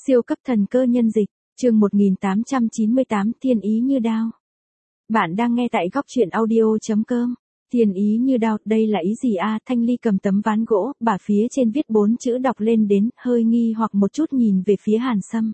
Siêu cấp thần cơ nhân dịch, chương 1898 thiên ý như đao. Bạn đang nghe tại góc truyện audio.com. Thiên ý như đao, đây là ý gì a? Thanh Ly cầm tấm ván gỗ, bả phía trên viết 4 chữ đọc lên đến, hơi nghi hoặc một chút nhìn về phía Hàn Sâm.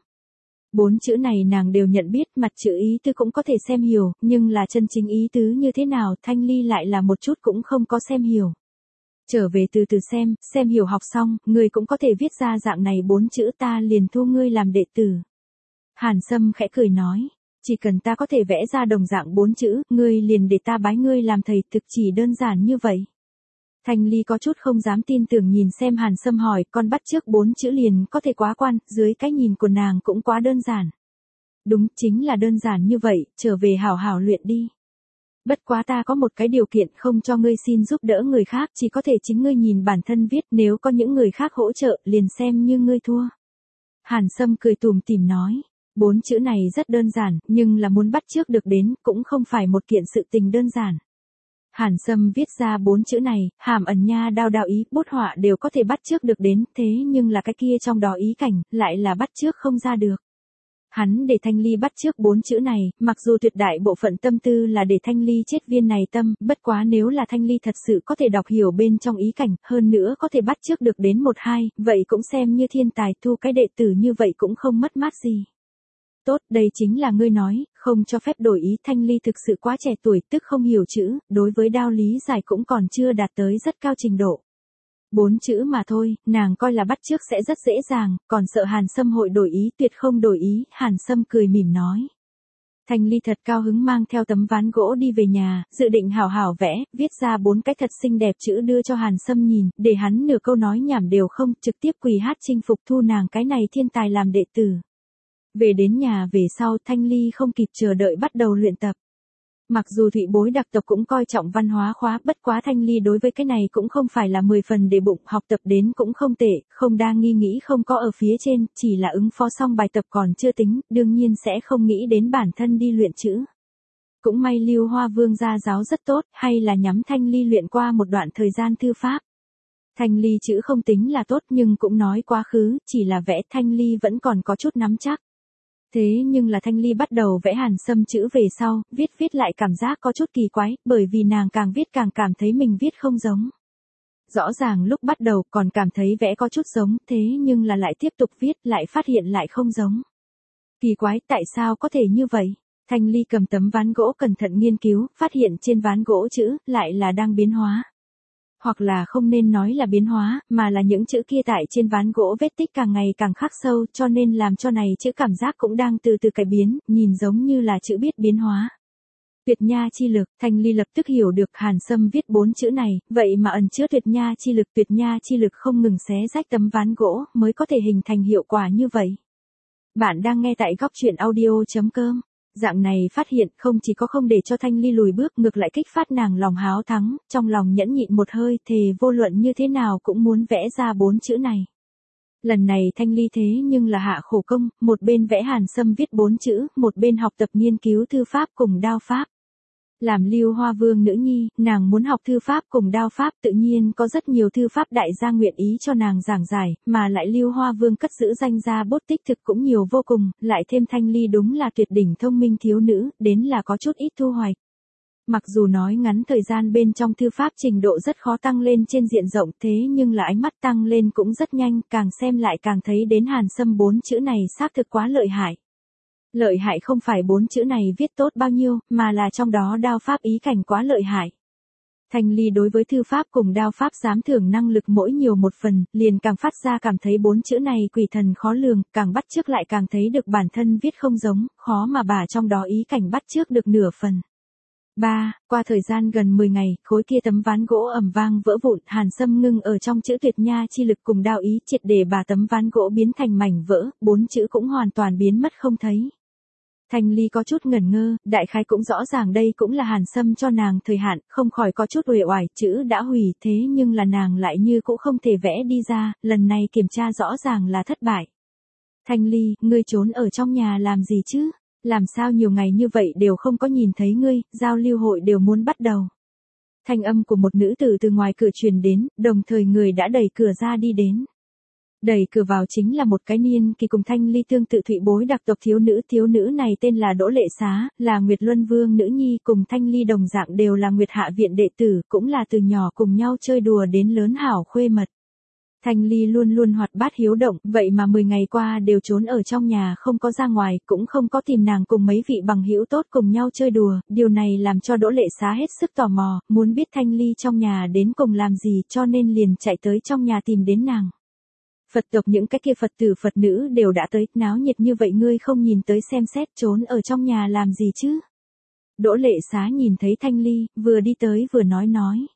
4 chữ này nàng đều nhận biết, mặt chữ ý tứ cũng có thể xem hiểu, nhưng là chân chính ý tứ như thế nào Thanh Ly lại là một chút cũng không có xem hiểu. Trở về từ từ xem hiểu học xong, ngươi cũng có thể viết ra dạng này 4 chữ ta liền thu ngươi làm đệ tử. Hàn Sâm khẽ cười nói, chỉ cần ta có thể vẽ ra đồng dạng 4 chữ, ngươi liền để ta bái ngươi làm thầy, thực chỉ đơn giản như vậy. Thanh Ly có chút không dám tin tưởng nhìn xem Hàn Sâm hỏi, con bắt trước 4 chữ liền có thể quá quan, dưới cái nhìn của nàng cũng quá đơn giản. Đúng, chính là đơn giản như vậy, trở về hảo hảo luyện đi. Bất quá ta có một cái điều kiện, không cho ngươi xin giúp đỡ người khác, chỉ có thể chính ngươi nhìn bản thân viết, nếu có những người khác hỗ trợ, liền xem như ngươi thua. Hàn Sâm cười tủm tỉm nói, 4 chữ này rất đơn giản, nhưng là muốn bắt chước được đến, cũng không phải một kiện sự tình đơn giản. Hàn Sâm viết ra 4 chữ này, hàm ẩn nha đao đao ý, bút họa đều có thể bắt chước được đến, thế nhưng là cái kia trong đó ý cảnh, lại là bắt chước không ra được. Hắn để Thanh Ly bắt chước 4 chữ này, mặc dù tuyệt đại bộ phận tâm tư là để Thanh Ly chết viên này tâm, bất quá nếu là Thanh Ly thật sự có thể đọc hiểu bên trong ý cảnh, hơn nữa có thể bắt chước được đến 1-2, vậy cũng xem như thiên tài, thu cái đệ tử như vậy cũng không mất mát gì. Tốt, đây chính là ngươi nói, không cho phép đổi ý. Thanh Ly thực sự quá trẻ tuổi, tức không hiểu chữ, đối với đao lý giải cũng còn chưa đạt tới rất cao trình độ. 4 chữ mà thôi, nàng coi là bắt chước sẽ rất dễ dàng, còn sợ Hàn Sâm hội đổi ý, tuyệt không đổi ý. Hàn Sâm cười mỉm nói. Thanh Ly thật cao hứng mang theo tấm ván gỗ đi về nhà, dự định hảo hảo vẽ, viết ra 4 cái thật xinh đẹp chữ đưa cho Hàn Sâm nhìn, để hắn nửa câu nói nhảm đều không, trực tiếp quỳ hát chinh phục thu nàng cái này thiên tài làm đệ tử. Về đến nhà về sau, Thanh Ly không kịp chờ đợi bắt đầu luyện tập. Mặc dù Thụy Bối đặc tộc cũng coi trọng văn hóa khóa, bất quá Thanh Ly đối với cái này cũng không phải là 10 phần để bụng, học tập đến cũng không tệ, không đa nghi nghĩ không có ở phía trên, chỉ là ứng phó xong bài tập còn chưa tính, đương nhiên sẽ không nghĩ đến bản thân đi luyện chữ. Cũng may Lưu Hoa Vương gia giáo rất tốt, hay là nhắm Thanh Ly luyện qua một đoạn thời gian thư pháp. Thanh Ly chữ không tính là tốt nhưng cũng nói quá khứ, chỉ là vẽ Thanh Ly vẫn còn có chút nắm chắc. Thế nhưng là Thanh Ly bắt đầu vẽ Hàn Sâm chữ về sau, viết lại cảm giác có chút kỳ quái, bởi vì nàng càng viết càng cảm thấy mình viết không giống. Rõ ràng lúc bắt đầu còn cảm thấy vẽ có chút giống, thế nhưng là lại tiếp tục viết lại phát hiện lại không giống. Kỳ quái, tại sao có thể như vậy? Thanh Ly cầm tấm ván gỗ cẩn thận nghiên cứu, phát hiện trên ván gỗ chữ lại là đang biến hóa. Hoặc là không nên nói là biến hóa, mà là những chữ kia tại trên ván gỗ vết tích càng ngày càng khắc sâu, cho nên làm cho này chữ cảm giác cũng đang từ từ cải biến, nhìn giống như là chữ biết biến hóa. Tuyệt nha chi lực, Thanh Ly lập tức hiểu được Hàn Sâm viết 4 chữ này, vậy mà ẩn chứa tuyệt nha chi lực, tuyệt nha chi lực không ngừng xé rách tấm ván gỗ, mới có thể hình thành hiệu quả như vậy. Bạn đang nghe tại góc truyện audio.com. Dạng này phát hiện không chỉ có không để cho Thanh Ly lùi bước, ngược lại kích phát nàng lòng háo thắng, trong lòng nhẫn nhịn một hơi, thề vô luận như thế nào cũng muốn vẽ ra 4 chữ này. Lần này Thanh Ly thế nhưng là hạ khổ công, một bên vẽ Hàn Sâm viết 4 chữ, một bên học tập nghiên cứu thư pháp cùng đao pháp. Làm Lưu Hoa Vương nữ nhi, nàng muốn học thư pháp cùng đao pháp, tự nhiên có rất nhiều thư pháp đại gia nguyện ý cho nàng giảng giải, mà lại Lưu Hoa Vương cất giữ danh gia bút tích thực cũng nhiều vô cùng, lại thêm Thanh Ly đúng là tuyệt đỉnh thông minh thiếu nữ, đến là có chút ít thu hoạch. Mặc dù nói ngắn thời gian bên trong thư pháp trình độ rất khó tăng lên trên diện rộng, thế nhưng là ánh mắt tăng lên cũng rất nhanh, càng xem lại càng thấy đến Hàn Sâm 4 chữ này xác thực quá lợi hại. Lợi hại không phải 4 chữ này viết tốt bao nhiêu, mà là trong đó đao pháp ý cảnh quá lợi hại. Thanh Ly đối với thư pháp cùng đao pháp dám thưởng năng lực mỗi nhiều một phần, liền càng phát ra cảm thấy 4 chữ này quỷ thần khó lường, càng bắt chước lại càng thấy được bản thân viết không giống, khó mà bả trong đó ý cảnh bắt chước được nửa phần. Qua thời gian gần 10 ngày, khối kia tấm ván gỗ ầm vang vỡ vụn, Hàn Sâm ngưng ở trong chữ tuyệt nha chi lực cùng đao ý, triệt để bà tấm ván gỗ biến thành mảnh vỡ, 4 chữ cũng hoàn toàn biến mất không thấy. Thanh Ly có chút ngẩn ngơ, đại khái cũng rõ ràng đây cũng là Hàn Sâm cho nàng thời hạn, không khỏi có chút uể oải, chữ đã hủy thế nhưng là nàng lại như cũng không thể vẽ đi ra, lần này kiểm tra rõ ràng là thất bại. Thanh Ly, ngươi trốn ở trong nhà làm gì chứ? Làm sao nhiều ngày như vậy đều không có nhìn thấy ngươi, giao lưu hội đều muốn bắt đầu. Thanh âm của một nữ tử từ ngoài cửa truyền đến, đồng thời người đã đẩy cửa ra đi đến. Đẩy cửa vào chính là một cái niên kỳ cùng Thanh Ly tương tự Thụy bối đặc tộc thiếu nữ này tên là Đỗ Lệ Xá, là Nguyệt Luân Vương nữ nhi, cùng Thanh Ly đồng dạng đều là Nguyệt Hạ viện đệ tử, cũng là từ nhỏ cùng nhau chơi đùa đến lớn hảo khuê mật. Thanh Ly luôn luôn hoạt bát hiếu động, vậy mà 10 ngày qua đều trốn ở trong nhà không có ra ngoài, cũng không có tìm nàng cùng mấy vị bằng hữu tốt cùng nhau chơi đùa, điều này làm cho Đỗ Lệ Xá hết sức tò mò, muốn biết Thanh Ly trong nhà đến cùng làm gì, cho nên liền chạy tới trong nhà tìm đến nàng. Phật tộc những cái kia Phật tử Phật nữ đều đã tới, náo nhiệt như vậy ngươi không nhìn tới xem xét trốn ở trong nhà làm gì chứ? Đỗ Lệ Xá nhìn thấy Thanh Ly, vừa đi tới vừa nói.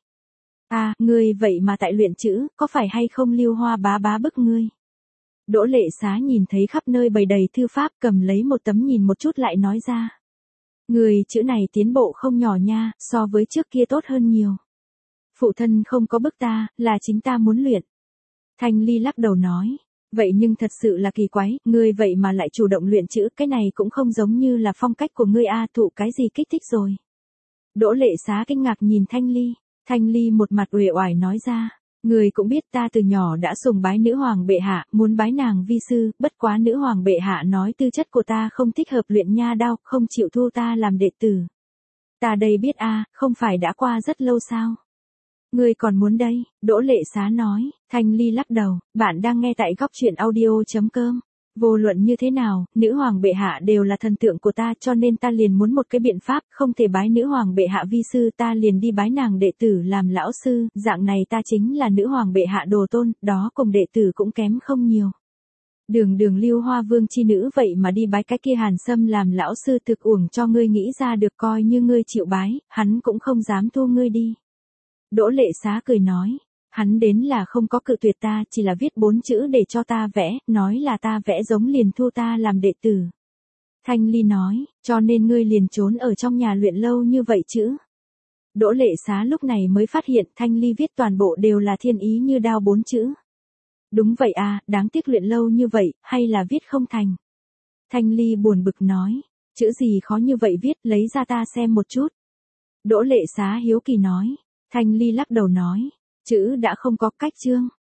À, ngươi vậy mà tại luyện chữ, có phải hay không Lưu Hoa bá bá bức ngươi? Đỗ Lệ Xá nhìn thấy khắp nơi bày đầy thư pháp, cầm lấy một tấm nhìn một chút lại nói ra. Người chữ này tiến bộ không nhỏ nha, so với trước kia tốt hơn nhiều. Phụ thân không có bức ta, là chính ta muốn luyện. Thanh Ly lắc đầu nói. Vậy nhưng thật sự là kỳ quái, ngươi vậy mà lại chủ động luyện chữ, cái này cũng không giống như là phong cách của ngươi a, thụ cái gì kích thích rồi. Đỗ Lệ Xá kinh ngạc nhìn Thanh Ly. Thanh Ly một mặt uể oải nói ra, người cũng biết ta từ nhỏ đã sùng bái nữ hoàng bệ hạ, muốn bái nàng vi sư, bất quá nữ hoàng bệ hạ nói tư chất của ta không thích hợp luyện nha đao, không chịu thu ta làm đệ tử. Ta đây biết a, không phải đã qua rất lâu sao? Ngươi còn muốn đây, Đỗ Lệ Xá nói. Thanh Ly lắc đầu, bạn đang nghe tại góc truyện audio.com. Vô luận như thế nào, nữ hoàng bệ hạ đều là thần tượng của ta, cho nên ta liền muốn một cái biện pháp, không thể bái nữ hoàng bệ hạ vi sư, ta liền đi bái nàng đệ tử làm lão sư, dạng này ta chính là nữ hoàng bệ hạ đồ tôn, đó cùng đệ tử cũng kém không nhiều. Đường Lưu Hoa Vương chi nữ vậy mà đi bái cái kia Hàn Sâm làm lão sư, thực uổng cho ngươi nghĩ ra được, coi như ngươi chịu bái, hắn cũng không dám thu ngươi đi. Đỗ Lệ Xá cười nói. Hắn đến là không có cự tuyệt ta, chỉ là viết 4 chữ để cho ta vẽ, nói là ta vẽ giống liền thu ta làm đệ tử. Thanh Ly nói, cho nên ngươi liền trốn ở trong nhà luyện lâu như vậy chứ. Đỗ Lệ Xá lúc này mới phát hiện Thanh Ly viết toàn bộ đều là thiên ý như đao 4 chữ. Đúng vậy à, đáng tiếc luyện lâu như vậy, hay là viết không thành. Thanh Ly buồn bực nói, chữ gì khó như vậy viết, lấy ra ta xem một chút. Đỗ Lệ Xá hiếu kỳ nói, Thanh Ly lắc đầu nói. Chữ đã không có cách chương.